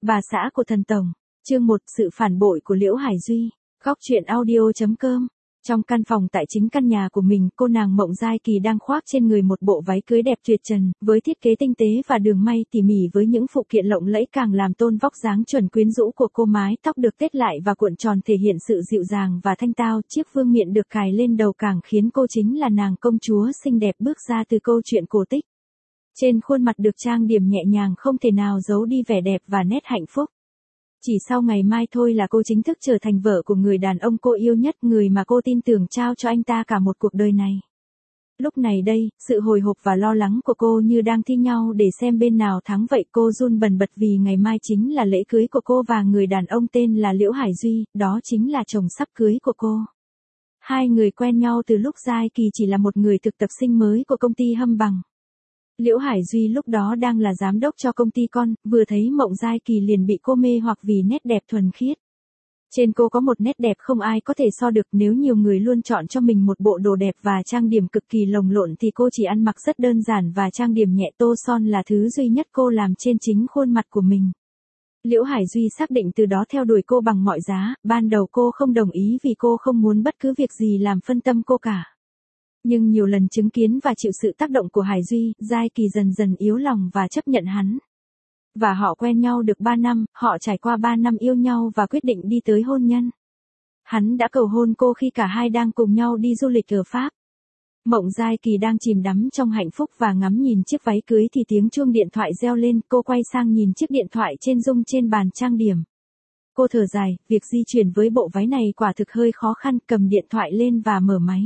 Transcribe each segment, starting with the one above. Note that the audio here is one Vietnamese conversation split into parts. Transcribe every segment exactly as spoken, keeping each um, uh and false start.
Bà xã của thần tổng. Chương một, sự phản bội của Liễu Hải Duy. Góc truyện audio chấm com. Trong căn phòng tại chính căn nhà của mình, cô nàng Mộng Giai Kỳ đang khoác trên người một bộ váy cưới đẹp tuyệt trần, với thiết kế tinh tế và đường may tỉ mỉ với những phụ kiện lộng lẫy càng làm tôn vóc dáng chuẩn quyến rũ của cô. Mái tóc được tết lại và cuộn tròn thể hiện sự dịu dàng và thanh tao, chiếc vương miện được cài lên đầu càng khiến cô chính là nàng công chúa xinh đẹp bước ra từ câu chuyện cổ tích. Trên khuôn mặt được trang điểm nhẹ nhàng không thể nào giấu đi vẻ đẹp và nét hạnh phúc. Chỉ sau ngày mai thôi là cô chính thức trở thành vợ của người đàn ông cô yêu nhất, người mà cô tin tưởng trao cho anh ta cả một cuộc đời này. Lúc này đây, sự hồi hộp và lo lắng của cô như đang thi nhau để xem bên nào thắng vậy. Cô run bần bật vì ngày mai chính là lễ cưới của cô và người đàn ông tên là Liễu Hải Duy, đó chính là chồng sắp cưới của cô. Hai người quen nhau từ lúc Giai Kỳ chỉ là một người thực tập sinh mới của công ty Hâm Bằng. Liễu Hải Duy lúc đó đang là giám đốc cho công ty con, vừa thấy Mộng Giai Kỳ liền bị cô mê hoặc vì nét đẹp thuần khiết. Trên cô có một nét đẹp không ai có thể so được, nếu nhiều người luôn chọn cho mình một bộ đồ đẹp và trang điểm cực kỳ lồng lộn thì cô chỉ ăn mặc rất đơn giản và trang điểm nhẹ, tô son là thứ duy nhất cô làm trên chính khuôn mặt của mình. Liễu Hải Duy xác định từ đó theo đuổi cô bằng mọi giá, ban đầu cô không đồng ý vì cô không muốn bất cứ việc gì làm phân tâm cô cả. Nhưng nhiều lần chứng kiến và chịu sự tác động của Hải Duy, Giai Kỳ dần dần yếu lòng và chấp nhận hắn. Và họ quen nhau được ba năm, họ trải qua ba năm yêu nhau và quyết định đi tới hôn nhân. Hắn đã cầu hôn cô khi cả hai đang cùng nhau đi du lịch ở Pháp. Mộng Giai Kỳ đang chìm đắm trong hạnh phúc và ngắm nhìn chiếc váy cưới thì tiếng chuông điện thoại reo lên, cô quay sang nhìn chiếc điện thoại trên rung trên bàn trang điểm. Cô thở dài, việc di chuyển với bộ váy này quả thực hơi khó khăn, cầm điện thoại lên và mở máy.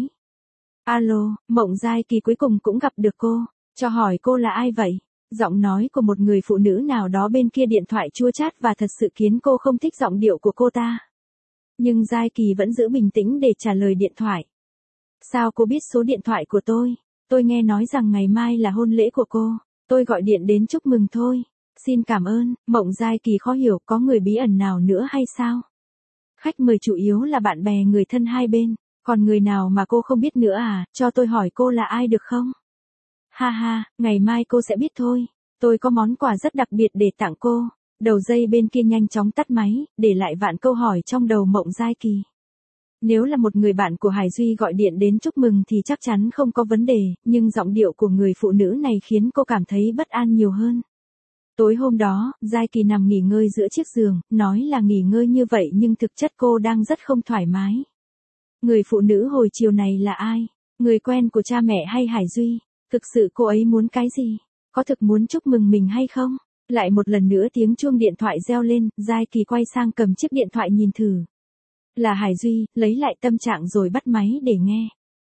Alo, Mộng Giai Kỳ cuối cùng cũng gặp được cô, cho hỏi cô là ai vậy? Giọng nói của một người phụ nữ nào đó bên kia điện thoại chua chát và thật sự khiến cô không thích giọng điệu của cô ta. Nhưng Giai Kỳ vẫn giữ bình tĩnh để trả lời điện thoại. Sao cô biết số điện thoại của tôi? Tôi nghe nói rằng ngày mai là hôn lễ của cô, tôi gọi điện đến chúc mừng thôi. Xin cảm ơn. Mộng Giai Kỳ khó hiểu, có người bí ẩn nào nữa hay sao? Khách mời chủ yếu là bạn bè người thân hai bên. Còn người nào mà cô không biết nữa à, cho tôi hỏi cô là ai được không? Ha ha, ngày mai cô sẽ biết thôi. Tôi có món quà rất đặc biệt để tặng cô. Đầu dây bên kia nhanh chóng tắt máy, để lại vạn câu hỏi trong đầu Mộng Giai Kỳ. Nếu là một người bạn của Hải Duy gọi điện đến chúc mừng thì chắc chắn không có vấn đề, nhưng giọng điệu của người phụ nữ này khiến cô cảm thấy bất an nhiều hơn. Tối hôm đó, Giai Kỳ nằm nghỉ ngơi giữa chiếc giường, nói là nghỉ ngơi như vậy nhưng thực chất cô đang rất không thoải mái. Người phụ nữ hồi chiều này là ai? Người quen của cha mẹ hay Hải Duy? Thực sự cô ấy muốn cái gì? Có thực muốn chúc mừng mình hay không? Lại một lần nữa tiếng chuông điện thoại reo lên, Giai Kỳ quay sang cầm chiếc điện thoại nhìn thử. Là Hải Duy, lấy lại tâm trạng rồi bắt máy để nghe.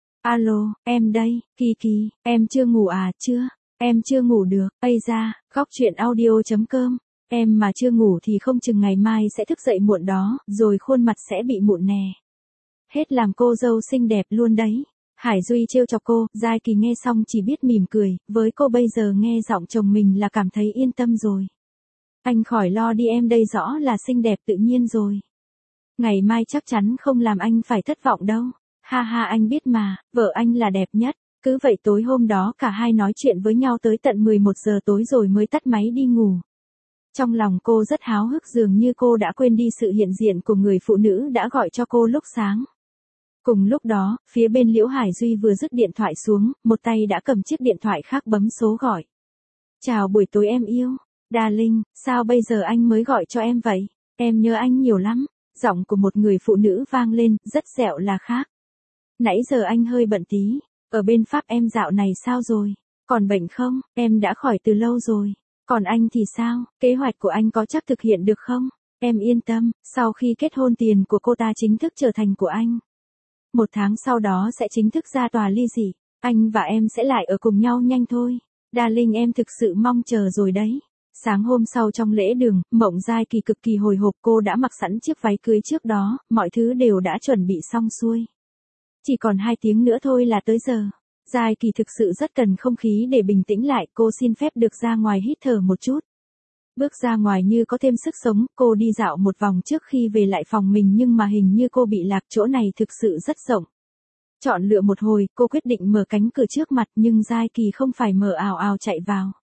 Alo, em đây, Kỳ Kỳ, em chưa ngủ à? Chưa, em chưa ngủ được. Ây da, góc truyện audio chấm com. Em mà chưa ngủ thì không chừng ngày mai sẽ thức dậy muộn đó, rồi khuôn mặt sẽ bị mụn nè. Hết làm cô dâu xinh đẹp luôn đấy. Hải Duy trêu chọc cô, Giai Kỳ nghe xong chỉ biết mỉm cười, với cô bây giờ nghe giọng chồng mình là cảm thấy yên tâm rồi. Anh khỏi lo đi, em đây rõ là xinh đẹp tự nhiên rồi. Ngày mai chắc chắn không làm anh phải thất vọng đâu. Ha ha, anh biết mà, vợ anh là đẹp nhất. Cứ vậy tối hôm đó cả hai nói chuyện với nhau tới tận mười một giờ tối rồi mới tắt máy đi ngủ. Trong lòng cô rất háo hức, dường như cô đã quên đi sự hiện diện của người phụ nữ đã gọi cho cô lúc sáng. Cùng lúc đó, phía bên Liễu Hải Duy vừa dứt điện thoại xuống, một tay đã cầm chiếc điện thoại khác bấm số gọi. Chào buổi tối em yêu. Darling, sao bây giờ anh mới gọi cho em vậy? Em nhớ anh nhiều lắm. Giọng của một người phụ nữ vang lên, rất dẻo là khác. Nãy giờ anh hơi bận tí. Ở bên Pháp em dạo này sao rồi? Còn bệnh không? Em đã khỏi từ lâu rồi. Còn anh thì sao? Kế hoạch của anh có chắc thực hiện được không? Em yên tâm, sau khi kết hôn tiền của cô ta chính thức trở thành của anh. Một tháng sau đó sẽ chính thức ra tòa ly dị. Anh và em sẽ lại ở cùng nhau nhanh thôi. Darling, em thực sự mong chờ rồi đấy. Sáng hôm sau trong lễ đường, Mộng Giai Kỳ cực kỳ hồi hộp, cô đã mặc sẵn chiếc váy cưới trước đó, mọi thứ đều đã chuẩn bị xong xuôi. Chỉ còn hai tiếng nữa thôi là tới giờ. Giai Kỳ thực sự rất cần không khí để bình tĩnh lại, cô xin phép được ra ngoài hít thở một chút. Bước ra ngoài như có thêm sức sống, cô đi dạo một vòng trước khi về lại phòng mình nhưng mà hình như cô bị lạc, chỗ này thực sự rất rộng. Chọn lựa một hồi, cô quyết định mở cánh cửa trước mặt nhưng Giai Kỳ không phải mở ào ào chạy vào.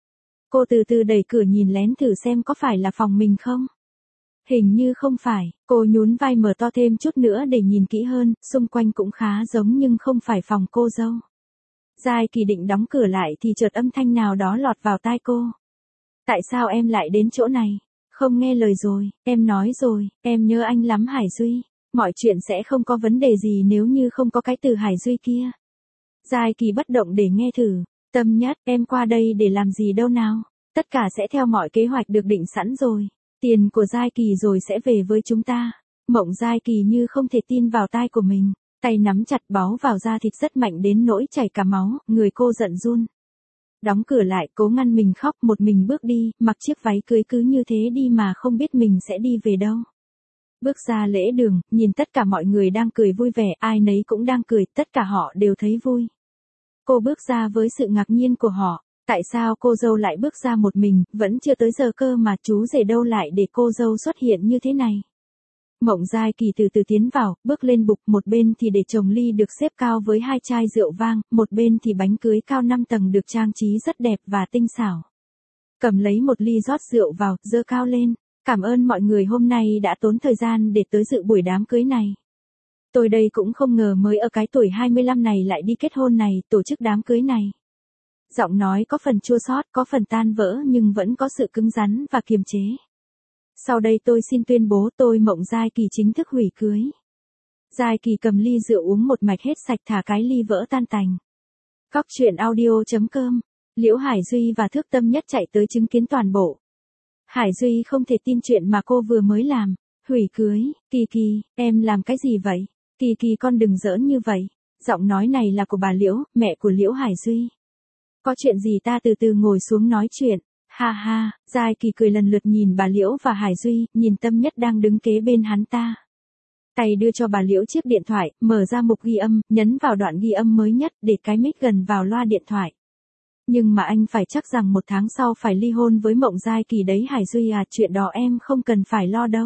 Cô từ từ đẩy cửa nhìn lén thử xem có phải là phòng mình không. Hình như không phải, cô nhún vai mở to thêm chút nữa để nhìn kỹ hơn, xung quanh cũng khá giống nhưng không phải phòng cô dâu. Giai Kỳ định đóng cửa lại thì chợt âm thanh nào đó lọt vào tai cô. Tại sao em lại đến chỗ này? Không nghe lời rồi, em nói rồi, em nhớ anh lắm Hải Duy. Mọi chuyện sẽ không có vấn đề gì nếu như không có cái từ Hải Duy kia. Giai Kỳ bất động để nghe thử. Tâm Nhất, em qua đây để làm gì đâu nào? Tất cả sẽ theo mọi kế hoạch được định sẵn rồi. Tiền của Giai Kỳ rồi sẽ về với chúng ta. Mộng Giai Kỳ như không thể tin vào tai của mình. Tay nắm chặt báu vào da thịt rất mạnh đến nỗi chảy cả máu, người cô giận run. Đóng cửa lại, cố ngăn mình khóc, một mình bước đi, mặc chiếc váy cưới cứ như thế đi mà không biết mình sẽ đi về đâu. Bước ra lễ đường, nhìn tất cả mọi người đang cười vui vẻ, ai nấy cũng đang cười, tất cả họ đều thấy vui. Cô bước ra với sự ngạc nhiên của họ, tại sao cô dâu lại bước ra một mình, vẫn chưa tới giờ cơ mà chú rể đâu lại để cô dâu xuất hiện như thế này. Mộng Giai Kỳ từ từ tiến vào, bước lên bục, một bên thì để chồng ly được xếp cao với hai chai rượu vang, một bên thì bánh cưới cao năm tầng được trang trí rất đẹp và tinh xảo. Cầm lấy một ly rót rượu vào, giơ cao lên. Cảm ơn mọi người hôm nay đã tốn thời gian để tới dự buổi đám cưới này. Tôi đây cũng không ngờ mới ở cái tuổi hai mươi lăm này lại đi kết hôn này, tổ chức đám cưới này. Giọng nói có phần chua xót, có phần tan vỡ nhưng vẫn có sự cứng rắn và kiềm chế. Sau đây tôi xin tuyên bố tôi Mộng Giai Kỳ chính thức hủy cưới. Giai Kỳ cầm ly rượu uống một mạch hết sạch thả cái ly vỡ tan tành. Góc truyện audio chấm com. Liễu Hải Duy và Thước Tâm Nhất chạy tới chứng kiến toàn bộ. Hải Duy không thể tin chuyện mà cô vừa mới làm. Hủy cưới, Kỳ Kỳ, em làm cái gì vậy? Kỳ Kỳ con đừng giỡn như vậy. Giọng nói này là của bà Liễu, mẹ của Liễu Hải Duy. Có chuyện gì ta từ từ ngồi xuống nói chuyện. Ha ha, Giai Kỳ cười lần lượt nhìn bà Liễu và Hải Duy, nhìn Tâm Nhất đang đứng kế bên hắn ta. Tay đưa cho bà Liễu chiếc điện thoại, mở ra mục ghi âm, nhấn vào đoạn ghi âm mới nhất để cái mic gần vào loa điện thoại. Nhưng mà anh phải chắc rằng một tháng sau phải ly hôn với Mộng Giai Kỳ đấy Hải Duy à, chuyện đó em không cần phải lo đâu.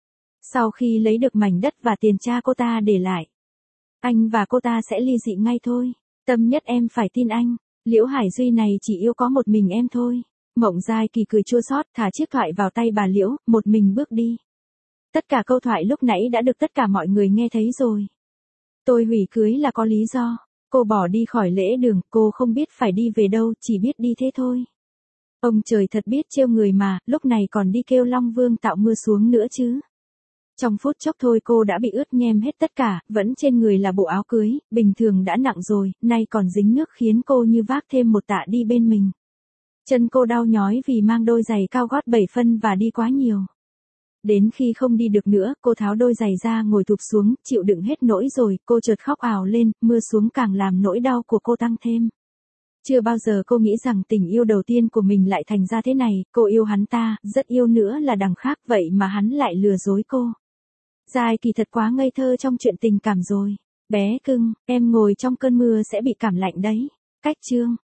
Sau khi lấy được mảnh đất và tiền cha cô ta để lại, anh và cô ta sẽ ly dị ngay thôi. Tâm Nhất em phải tin anh, Liễu Hải Duy này chỉ yêu có một mình em thôi. Mộng Giai Kỳ cười chua xót, thả chiếc thoại vào tay bà Liễu, một mình bước đi. Tất cả câu thoại lúc nãy đã được tất cả mọi người nghe thấy rồi. Tôi hủy cưới là có lý do. Cô bỏ đi khỏi lễ đường, cô không biết phải đi về đâu, chỉ biết đi thế thôi. Ông trời thật biết trêu người mà, lúc này còn đi kêu Long Vương tạo mưa xuống nữa chứ. Trong phút chốc thôi cô đã bị ướt nhem hết tất cả, vẫn trên người là bộ áo cưới, bình thường đã nặng rồi, nay còn dính nước khiến cô như vác thêm một tạ đi bên mình. Chân cô đau nhói vì mang đôi giày cao gót bảy phân và đi quá nhiều. Đến khi không đi được nữa, cô tháo đôi giày ra ngồi thụp xuống, chịu đựng hết nỗi rồi, cô chợt khóc ào lên, mưa xuống càng làm nỗi đau của cô tăng thêm. Chưa bao giờ cô nghĩ rằng tình yêu đầu tiên của mình lại thành ra thế này, cô yêu hắn ta, rất yêu nữa là đằng khác vậy mà hắn lại lừa dối cô. Giai Kỳ thật quá ngây thơ trong chuyện tình cảm rồi. Bé cưng, em ngồi trong cơn mưa sẽ bị cảm lạnh đấy. Cách chương.